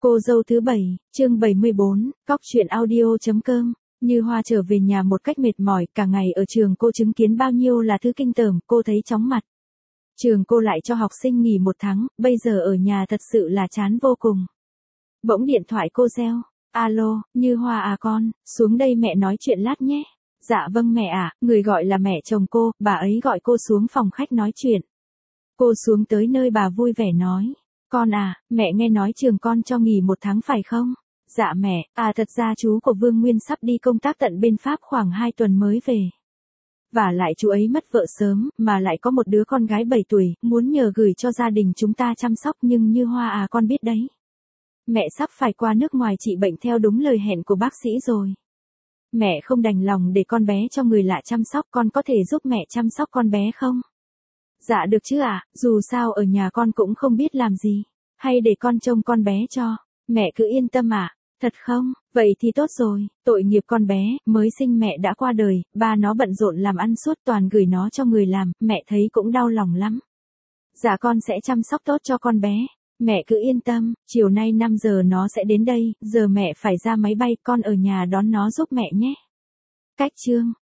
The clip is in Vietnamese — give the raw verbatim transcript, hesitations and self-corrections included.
Cô dâu thứ bảy, chương bảy mươi bốn, cóc truyện audio.com. Như Hoa trở về nhà một cách mệt mỏi, cả ngày ở trường cô chứng kiến bao nhiêu là thứ kinh tởm, cô thấy chóng mặt. Trường cô lại cho học sinh nghỉ một tháng, bây giờ ở nhà thật sự là chán vô cùng. Bỗng điện thoại cô reo. Alo, Như Hoa à con, xuống đây mẹ nói chuyện lát nhé. Dạ vâng mẹ ạ, người gọi là mẹ chồng cô, bà ấy gọi cô xuống phòng khách nói chuyện. Cô xuống tới nơi bà vui vẻ nói. Con à, mẹ nghe nói trường con cho nghỉ một tháng phải không? Dạ mẹ, à thật ra chú của Vương Nguyên sắp đi công tác tận bên Pháp khoảng hai tuần mới về. Và lại chú ấy mất vợ sớm, mà lại có một đứa con gái bảy tuổi, muốn nhờ gửi cho gia đình chúng ta chăm sóc nhưng Như Hoa à con biết đấy. Mẹ sắp phải qua nước ngoài trị bệnh theo đúng lời hẹn của bác sĩ rồi. Mẹ không đành lòng để con bé cho người lạ chăm sóc, con có thể giúp mẹ chăm sóc con bé không? Dạ được chứ ạ, à, dù sao ở nhà con cũng không biết làm gì. Hay để con trông con bé cho. Mẹ cứ yên tâm ạ. À. Thật không? Vậy thì tốt rồi, tội nghiệp con bé, mới sinh mẹ đã qua đời, ba nó bận rộn làm ăn suốt toàn gửi nó cho người làm, mẹ thấy cũng đau lòng lắm. Dạ con sẽ chăm sóc tốt cho con bé. Mẹ cứ yên tâm, chiều nay năm giờ nó sẽ đến đây, giờ mẹ phải ra máy bay, con ở nhà đón nó giúp mẹ nhé. Cách chương